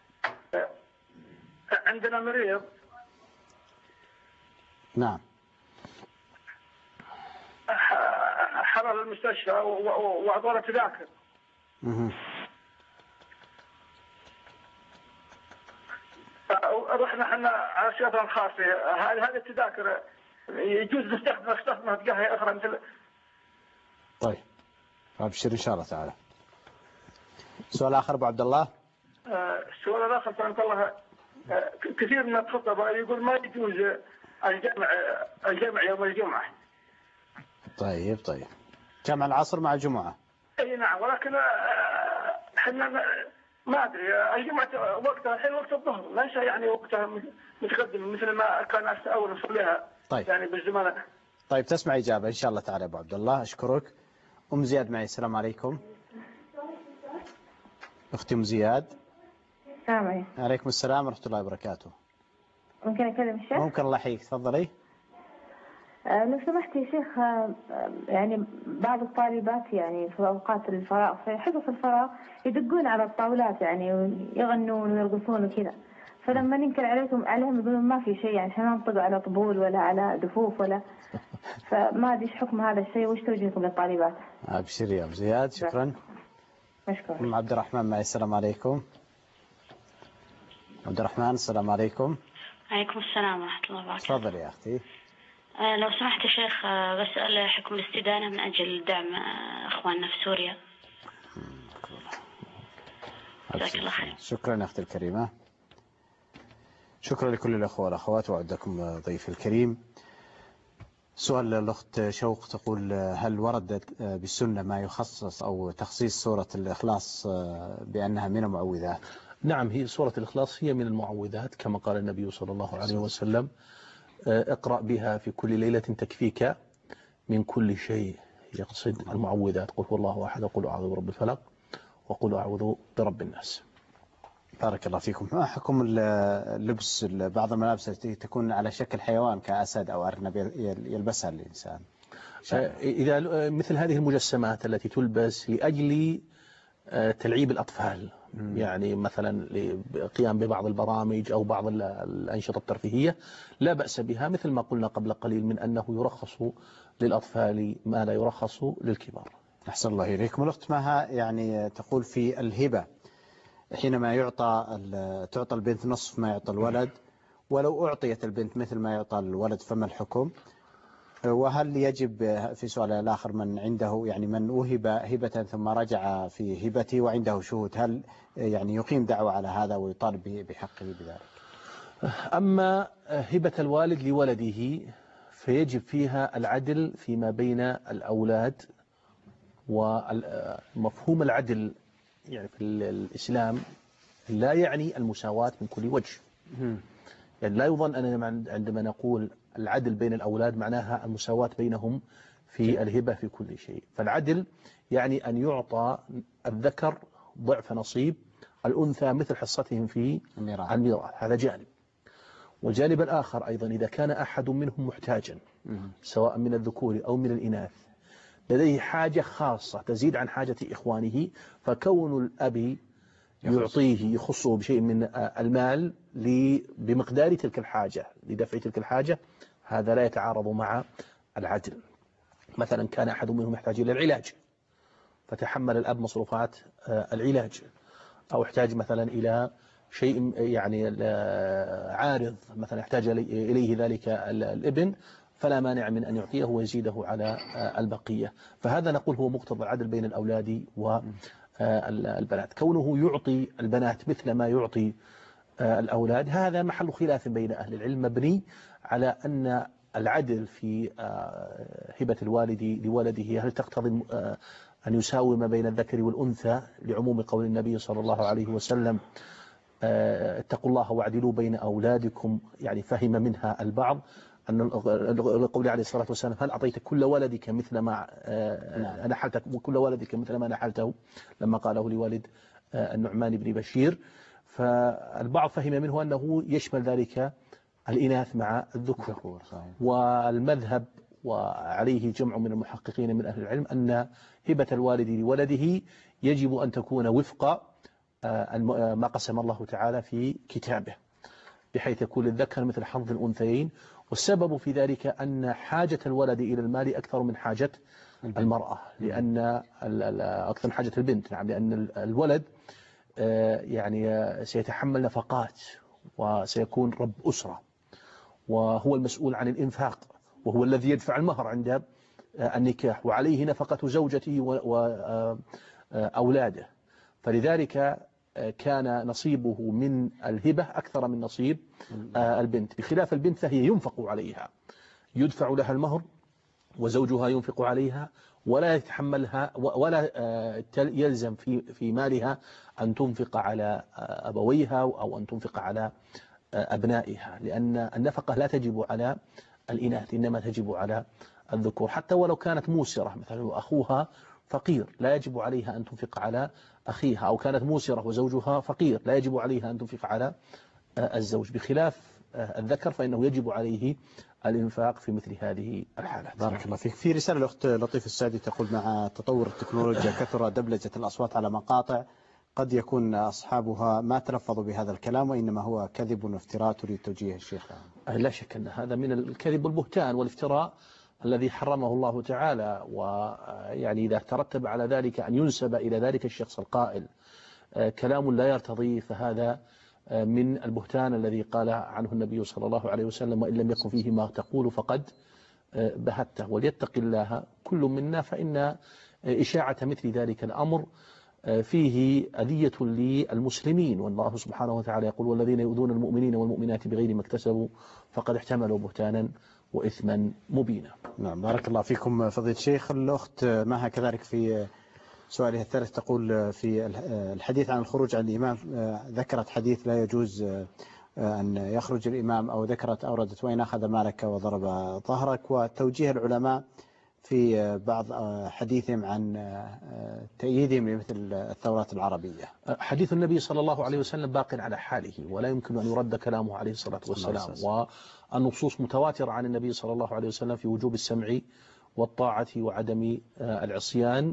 عندنا مريض. نعم. حضر المستشفى وأعطونا تذاكر. رحنا احنا على الشرطة الخاصة. هذه التذاكر يجوز نستخدمها في قهوة أخرى مثل. طيب أبشر إن شاء الله تعالى. سؤال آخر أبو عبد الله. السؤال الآخر سبحانك الله، كثير من الخطباء يقول ما يجوز الجمع يوم الجمعة. طيب جمع العصر مع الجمعة. اي نعم، ولكن احنا ما ادري الجمعة وقتها الحين وقت الظهر، ليس يعني وقتها متقدم مثل ما كان اول نصليها. طيب يعني بالزمان. طيب تسمع إجابة إن شاء الله تعالى أبو عبد الله. أشكرك. أم زياد معي. السلام عليكم. أختي أم زياد. السلام عليكم. عليكم السلام ورحمة الله وبركاته. ممكن أكلم الشيخ؟ ممكن الله يحييك. تفضلي. لو سمحت يا شيخ، يعني بعض الطالبات يعني في أوقات الفراغ في حصص الفراغ يدقون على الطاولات يعني ويغنون ويرقصون وكذا، فلما ننكر عليهم يقولون ما في شيء، يعني احنا ما نطق على طبول ولا على دفوف ولا، فما أدري ايش حكم هذا الشيء وش توجيهكم للطالبات؟ أبشري يا أم زياد. شكرا. مشكور. أم عبد الرحمن معي. السلام عليكم. عبد الرحمن السلام عليكم. عليكم السلام ورحمة الله وبركاته. تفضل يا أختي. لو سمحت يا شيخ، بسأل حكم الاستدانة من أجل دعم أخواننا في سوريا. جزاك الله خير. شكرا يا أختي الكريمة. شكرا لكل الأخوة والأخوات وعدكم ضيف الكريم. سؤال الأخت شوق تقول هل ورد بالسنة ما يخصص أو تخصيص سورة الإخلاص بأنها من المعوذات؟ نعم، هي سورة الإخلاص هي من المعوذات كما قال النبي صلى الله عليه وسلم اقرأ بها في كل ليلة تكفيك من كل شيء. يقصد المعوذات، قل هو الله أحد، وقل أعوذ برب الفلق، وقل أعوذ برب الناس. بارك الله فيكم. ما حكم اللبس بعض الملابس التي تكون على شكل حيوان كأسد أو أرنب يلبسها الإنسان؟ إذا مثل هذه المجسمات التي تلبس لأجل تلعيب الأطفال، يعني مثلا للقيام ببعض البرامج أو بعض الأنشطة الترفيهية، لا بأس بها، مثل ما قلنا قبل قليل من أنه يرخص للأطفال ما لا يرخص للكبار. أحسن الله إليكم. الأخت مها يعني تقول في الهبة، حينما تعطى البنت نصف ما يعطى الولد، ولو أعطيت البنت مثل ما يعطى الولد فما الحكم؟ وهل يجب في سؤال الآخر من عنده يعني من وهب هبة ثم رجع في هبته وعنده شهود، هل يعني يقيم دعوة على هذا ويطالب بحقه بذلك؟ أما هبة الوالد لولده فيجب فيها العدل فيما بين الأولاد، ومفهوم العدل يعني في الإسلام لا يعني المساواة من كل وجه. يعني لا يظن أننا عندما نقول العدل بين الأولاد معناها المساواة بينهم في الهبة في كل شيء. فالعدل يعني أن يعطى الذكر ضعف نصيب الأنثى مثل حصتهم في الميراث، هذا جانب. والجانب الآخر أيضا إذا كان أحد منهم محتاجا سواء من الذكور أو من الإناث، لديه حاجة خاصة تزيد عن حاجة إخوانه، فكون الأب يعطيه يخصه بشيء من المال بمقدار تلك الحاجة لدفع تلك الحاجة، هذا لا يتعارض مع العدل. مثلا كان أحد منهم يحتاج إلى العلاج فتحمل الأب مصروفات العلاج، أو احتاج مثلا إلى شيء يعني عارض مثلا يحتاج إليه ذلك الابن، فلا مانع من أن يعطيه ويزيده على البقية. فهذا نقول هو مقتضى العدل بين الأولاد والبنات. كونه يعطي البنات مثل ما يعطي الأولاد هذا محل خلاف بين أهل العلم، مبني على أن العدل في هبة الوالد لولده هل تقتضي أن يساوي ما بين الذكر والأنثى، لعموم قول النبي صلى الله عليه وسلم اتقوا الله واعدلوا بين أولادكم، يعني فهم منها البعض أن القول عليه الصلاة والسلام هل أعطيت كل ولدك مثل ما نحلتك وكل ولدك مثل ما نحلته، لما قاله لوالد النعمان بن بشير. فالبعض فهم منه أنه يشمل ذلك الإناث مع الذكور، والمذهب وعليه جمع من المحققين من أهل العلم أن هبة الوالد لولده يجب أن تكون وفق ما قسم الله تعالى في كتابه، بحيث يكون للذكر مثل حظ الأنثيين. والسبب في ذلك أن حاجة الولد إلى المال أكثر من حاجة المرأة، لأن أكثر من حاجة البنت، نعم، لأن الولد يعني سيتحمل نفقات وسيكون رب أسرة، وهو المسؤول عن الإنفاق، وهو الذي يدفع المهر عند النكاح، وعليه نفقة زوجته وأولاده. فلذلك كان نصيبه من الهبة أكثر من نصيب البنت، بخلاف البنت فهي ينفق عليها، يدفع لها المهر وزوجها ينفق عليها، ولا يتحملها ولا يلزم في مالها أن تنفق على أبويها أو أن تنفق على أبنائها، لأن النفقة لا تجب على الإناث إنما تجب على الذكور. حتى ولو كانت موسرة مثلا وأخوها فقير لا يجب عليها أن تنفق على أخيها، أو كانت موسرة وزوجها فقير لا يجب عليها أن تنفق على الزوج، بخلاف الذكر فإنه يجب عليه الإنفاق في مثل هذه الحالات. بارك الله فيك. في رسالة الأخت لطيف السعدي تقول مع تطور التكنولوجيا كثر دبلجة الأصوات على مقاطع قد يكون أصحابها ما تلفظوا بهذا الكلام وإنما هو كذب وافتراء، تريد توجيه الشيخ؟ لا شك أن هذا من الكذب والبهتان والافتراء الذي حرمه الله تعالى، ويعني إذا ترتب على ذلك أن ينسب إلى ذلك الشخص القائل كلام لا يرتضي، فهذا من البهتان الذي قال عنه النبي صلى الله عليه وسلم وإن لم يكن فيه ما تقول فقد بهته. وليتق الله كل منا، فإن إشاعة مثل ذلك الأمر فيه أذية للمسلمين، والله سبحانه وتعالى يقول والذين يؤذون المؤمنين والمؤمنات بغير ما اكتسبوا فقد احتملوا بهتانا وإثما مبينا. نعم، بارك الله فيكم فضيلة الشيخ. الأخت مها كذلك في سؤالها الثالث تقول في الحديث عن الخروج عن الإمام ذكرت حديث لا يجوز أن يخرج الإمام أو ذكرت أوردت وإن أخذ مالك وضرب ظهرك، وتوجيه العلماء في بعض حديثهم عن تأييدهم لمثل الثورات العربية. حديث النبي صلى الله عليه وسلم باق على حاله ولا يمكن أن يرد كلامه عليه الصلاة والسلام، والنصوص متواترة عن النبي صلى الله عليه وسلم في وجوب السمع والطاعة وعدم العصيان،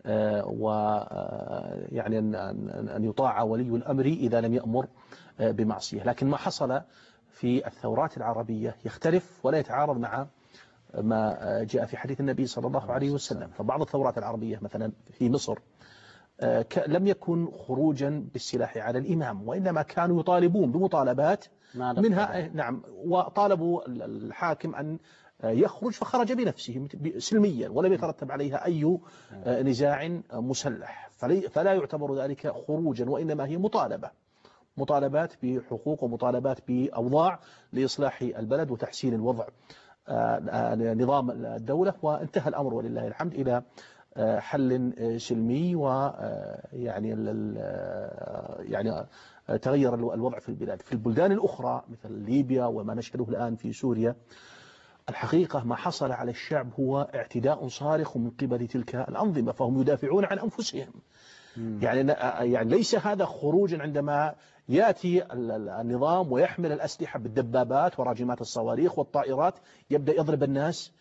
ويعني أن يطاع ولي الأمر إذا لم يأمر بمعصية. لكن ما حصل في الثورات العربية يختلف ولا يتعارض مع ما جاء في حديث النبي صلى الله عليه وسلم. فبعض الثورات العربية مثلا في مصر لم يكن خروجا بالسلاح على الإمام، وإنما كانوا يطالبون بمطالبات منها، نعم، وطالبوا الحاكم أن يخرج، فخرج بنفسه سلميا ولم يترتب عليها أي نزاع مسلح، فلا يعتبر ذلك خروجا، وإنما هي مطالبات بحقوق ومطالبات بأوضاع لإصلاح البلد وتحسين الوضع نظام الدولة. وانتهى الأمر ولله الحمد إلى حل سلمي، ويعني تغير الوضع في البلاد. في البلدان الأخرى مثل ليبيا وما نشهده الآن في سوريا، الحقيقة ما حصل على الشعب هو اعتداء صارخ من قبل تلك الأنظمة، فهم يدافعون عن أنفسهم. يعني ليس هذا خروجا عندما يأتي النظام ويحمل الأسلحة بالدبابات وراجمات الصواريخ والطائرات، يبدأ يضرب الناس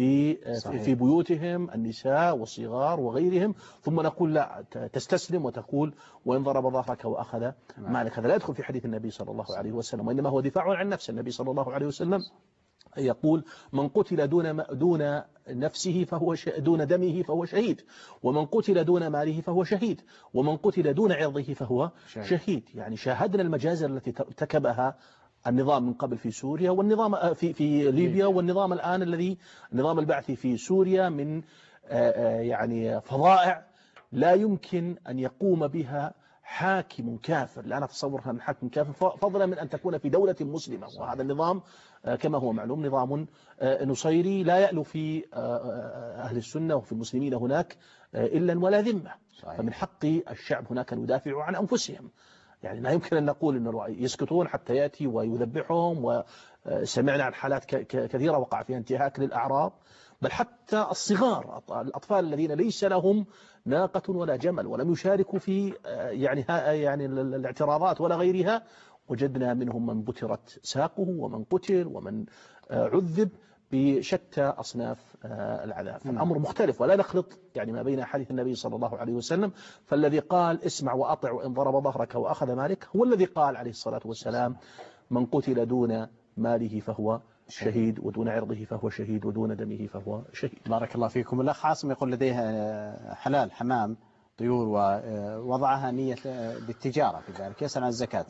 في بيوتهم، النساء والصغار وغيرهم، ثم نقول لا تستسلم وتقول وإن ضرب ظهرك وأخذ مالك. هذا لا يدخل في حديث النبي صلى الله عليه وسلم، وإنما هو دفاع عن نفسه. النبي صلى الله عليه وسلم يقول من قتل دون نفسه فهو دون دمه فهو شهيد، ومن قتل دون ماله فهو شهيد، ومن قتل دون عرضه فهو شهيد. يعني شاهدنا المجازر التي ارتكبها النظام من قبل في سوريا، والنظام في ليبيا، والنظام الآن النظام البعثي في سوريا من يعني فظائع لا يمكن أن يقوم بها حاكم كافر. لا نتصور أن حاكم كافر، فضلا من أن تكون في دولة مسلمة. وهذا النظام كما هو معلوم نظام نصيري لا يألو في أهل السنة وفي المسلمين هناك إلا ولا ذمة. فمن حق الشعب هناك أن يدافعوا عن أنفسهم. يعني لا يمكن أن نقول أن يسكتون حتى يأتي ويذبحهم، وسمعنا عن حالات كثيرة وقع فيها انتهاك للأعراض، بل حتى الصغار، الأطفال الذين ليس لهم ناقة ولا جمل ولم يشاركوا في يعني الاعتراضات ولا غيرها، وجدنا منهم من بترت ساقه ومن قتل ومن عذب بشتى أصناف العذاب. الأمر مختلف ولا نخلط يعني ما بين حديث النبي صلى الله عليه وسلم. فالذي قال اسمع وأطع وإن ضرب ظهرك وأخذ مالك هو الذي قال عليه الصلاة والسلام من قتل دون ماله فهو شهيد، ودون عرضه فهو شهيد، ودون دمه فهو شهيد. بارك الله فيكم. الأخ عاصم يقول لديها حلال حمام طيور ووضعها نية للتجارة في ذلك، يسأل عن الزكاة.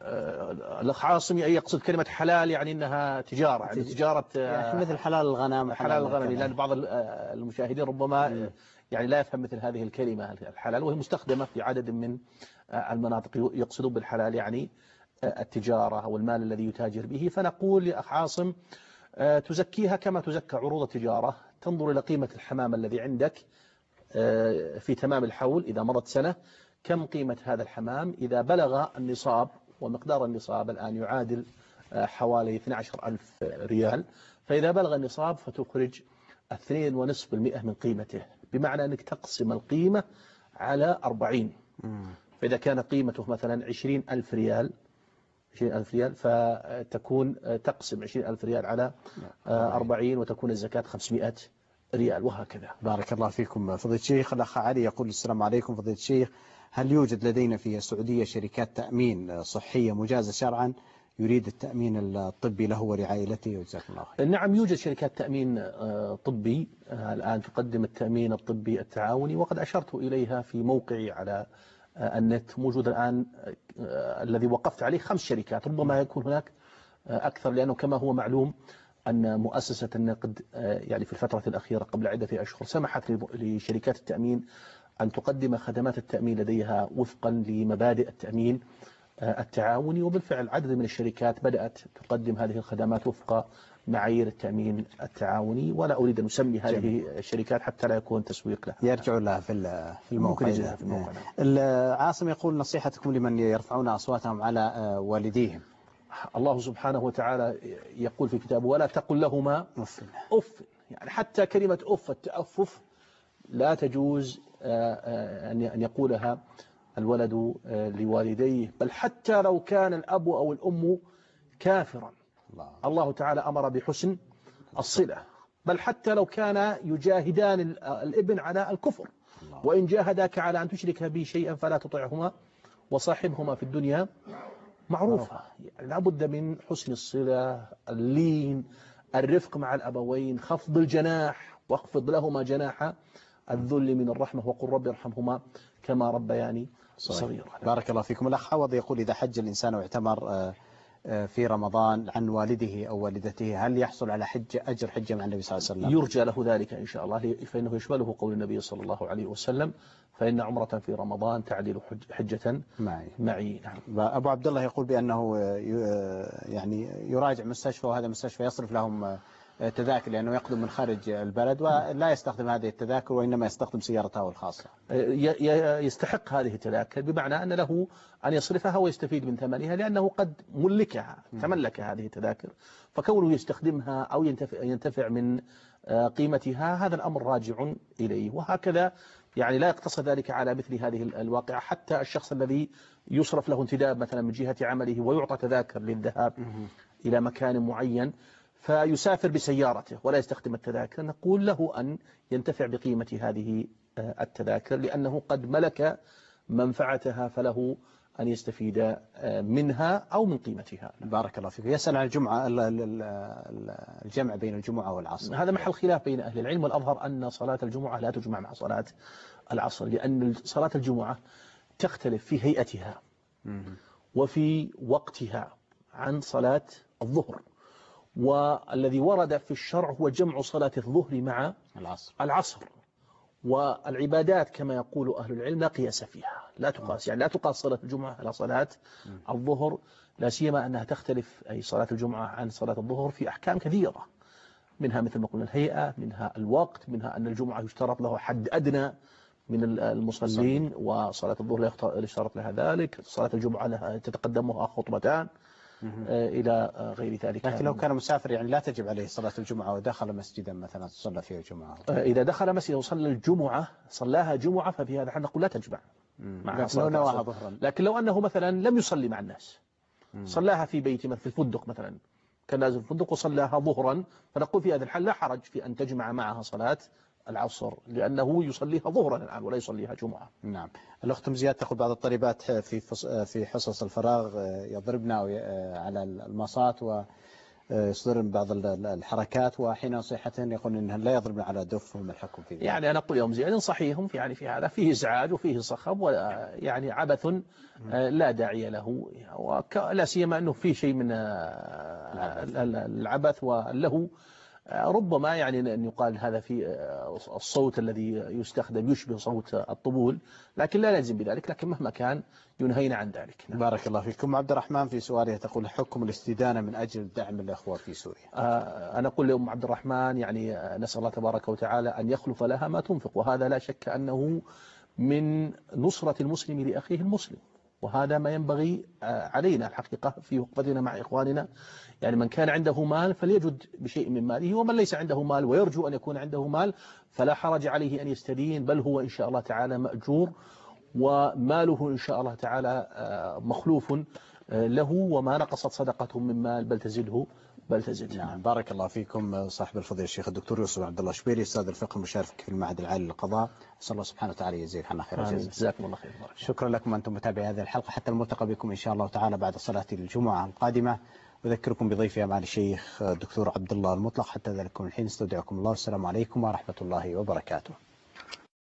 الأخ عاصم يقصد كلمة حلال يعني أنها تجارة، يعني تجارة يعني مثل حلال الغنم. حلال الغنم، لأن بعض المشاهدين ربما يعني لا يفهم مثل هذه الكلمة الحلال، وهي مستخدمة في عدد من المناطق يقصدون بالحلال يعني التجارة أو المال الذي يتاجر به. فنقول لأخ عاصم تزكيها كما تزكى عروض التجارة، تنظر إلى قيمة الحمام الذي عندك في تمام الحول إذا مضت سنة، كم قيمة هذا الحمام إذا بلغ النصاب، ومقدار النصاب الآن يعادل حوالي 12,000 ريال، فإذا بلغ النصاب فتخرج 2.5% من قيمته، بمعنى أنك تقسم القيمة على 40. فإذا كان قيمته مثلا 20,000 ريال فتكون تقسم 20,000 ريال على 40 وتكون الزكاة 500 ريال، وهكذا. بارك الله فيكم فضيلة الشيخ. الأخ علي يقول السلام عليكم فضيلة الشيخ، هل يوجد لدينا في السعودية شركات تأمين صحية مجازة شرعا يريد التأمين الطبي له ولعائلته؟ وجزاكم الله خير. نعم، يوجد شركات تأمين طبي الآن تقدم التأمين الطبي التعاوني، وقد أشرت إليها في موقعي على النت. موجود الآن الذي وقفت عليه 5 شركات، ربما يكون هناك أكثر، لأنه كما هو معلوم أن مؤسسة النقد يعني في الفترة الأخيرة قبل عدة أشهر سمحت لشركات التأمين أن تقدم خدمات التأمين لديها وفقا لمبادئ التأمين التعاوني، وبالفعل عدد من الشركات بدأت تقدم هذه الخدمات وفق معايير التأمين التعاوني، ولا أريد أن أسمي هذه الشركات حتى لا يكون تسويق لها. يرجع لها في الموقع. عاصم يقول نصيحتكم لمن يرفعون أصواتهم على والديهم. الله سبحانه وتعالى يقول في كتابه ولا تقل لهما أف. يعني حتى كلمة أف التأفف لا تجوز أن يقولها الولد لوالديه، بل حتى لو كان الأب أو الأم كافرا الله تعالى أمر بحسن الصلة، بل حتى لو كان يجاهدان الابن على الكفر، وإن جاهداك على أن تشرك بي شيئا فلا تطعهما وصاحبهما في الدنيا معروفة. يعني لابد من حسن الصلة، اللين، الرفق مع الأبوين، خفض الجناح، واخفض لهما جناح الذل من الرحمة وقل رب ارحمهما كما ربياني صغيرا. بارك الله فيكم. الأخ عوض يقول إذا حج الإنسان واعتمر في رمضان عن والده أو والدته هل يحصل على أجر حجة مع النبي صلى الله عليه وسلم؟ يرجى له ذلك إن شاء الله، فإنه يشمله قول النبي صلى الله عليه وسلم فإن عمرة في رمضان تعدل حجة معي. نعم. أبو عبد الله يقول بأنه يعني يراجع مستشفى، وهذا مستشفى يصرف لهم تذاكر لأنه يقدم من خارج البلد ولا يستخدم هذه التذاكر وإنما يستخدم سيارته الخاصة. يستحق هذه التذاكر بمعنى أن له أن يصرفها ويستفيد من ثمنها، لأنه قد تملك هذه التذاكر، فكونه يستخدمها أو ينتفع من قيمتها هذا الأمر راجع إليه. وهكذا يعني لا يقتصر ذلك على مثل هذه الواقعة، حتى الشخص الذي يصرف له انتداب مثلا من جهة عمله ويعطى تذاكر للذهاب إلى مكان معين فيسافر بسيارته ولا يستخدم التذاكر، نقول له أن ينتفع بقيمة هذه التذاكر لأنه قد ملك منفعتها، فله أن يستفيد منها أو من قيمتها. بارك الله فيك. يسأل عن الجمعة، الجمع بين الجمعة والعصر. هذا محل خلاف بين أهل العلم، والأظهر أن صلاة الجمعة لا تجمع مع صلاة العصر، لأن صلاة الجمعة تختلف في هيئتها وفي وقتها عن صلاة الظهر، والذي ورد في الشرع هو جمع صلاة الظهر مع العصر. والعبادات كما يقول أهل العلم لا قياس فيها، لا تقاس، يعني لا تقاس صلاة الجمعة على صلاة الظهر، لا سيما أنها تختلف أي صلاة الجمعة عن صلاة الظهر في أحكام كثيرة، منها مثل ما قلنا الهيئة، منها الوقت، منها أن الجمعة يشترط له حد أدنى من المصلين، وصلاة الظهر لا يشترط لها ذلك، صلاة الجمعة تتقدمها خطبتان إلى غير ذلك. لكن لو كان مسافر يعني لا تجب عليه صلاة الجمعة ودخل مسجدا مثلا صلى فيه الجمعة. إذا دخل مسجدا وصلى الجمعة صلاها جمعة ففي هذا الحال نقول لا تجمع مع صلاة ظهرا. لكن لو أنه مثلا لم يصلي مع الناس، صلاها في بيته مثلا في الفندق مثلا، كان نازل في الفندق وصلاها ظهرا، فنقول في هذا الحال لا حرج في أن تجمع معها صلاة العصر، لأنه يصليها ظهرا الآن ولا يصليها جمعة. نعم. الأخت زياد تقول بعض الطالبات في حصص الفراغ يضربن على المصات ويصدرن بعض الحركات، وحين نصيحتهن يقولون إنها لا يضربن على دف، وما الحكم في ذلك؟ يعني أنا أقول يوم زياد انصحيهم يعني في هذا، فيه إزعاج وفيه صخب ويعني عبث لا داعي له، ولا سيما أنه فيه شيء من العبث واللهو، ربما يعني أن يقال هذا في الصوت الذي يستخدم يشبه صوت الطبول، لكن لا نلزم بذلك، لكن مهما كان ينهينا عن ذلك. بارك الله فيكم. عبد الرحمن في سؤاله تقول حكم الاستدانة من أجل دعم الأخوة في سوريا. أنا أقول لأم عبد الرحمن يعني نسأل الله تبارك وتعالى أن يخلف لها ما تنفق، وهذا لا شك أنه من نصرة المسلم لأخيه المسلم، وهذا ما ينبغي علينا الحقيقة في وقفتنا مع إخواننا. يعني من كان عنده مال فليجد بشيء من ماله، ومن ليس عنده مال ويرجو أن يكون عنده مال فلا حرج عليه أن يستدين، بل هو إن شاء الله تعالى مأجور، وماله إن شاء الله تعالى مخلوف له، وما نقصت صدقة من مال بل تزده. نعم. بارك الله فيكم. صاحب الفضيلة الشيخ الدكتور يوسف عبد الله شبيلي، أستاذ الفقه المشارك في المعهد العالي للقضاء، أسأل الله سبحانه وتعالى يجزيك عنا خير الجزاء. جزاكم الله خير. شكرا لكم أنتم متابعي هذه الحلقة، حتى الملتقى بكم إن شاء الله تعالى بعد صلاة الجمعة القادمة. أذكركم بضيفي معالي الشيخ الدكتور عبد الله المطلق. حتى ذلك الحين استودعكم الله، والسلام عليكم ورحمة الله وبركاته.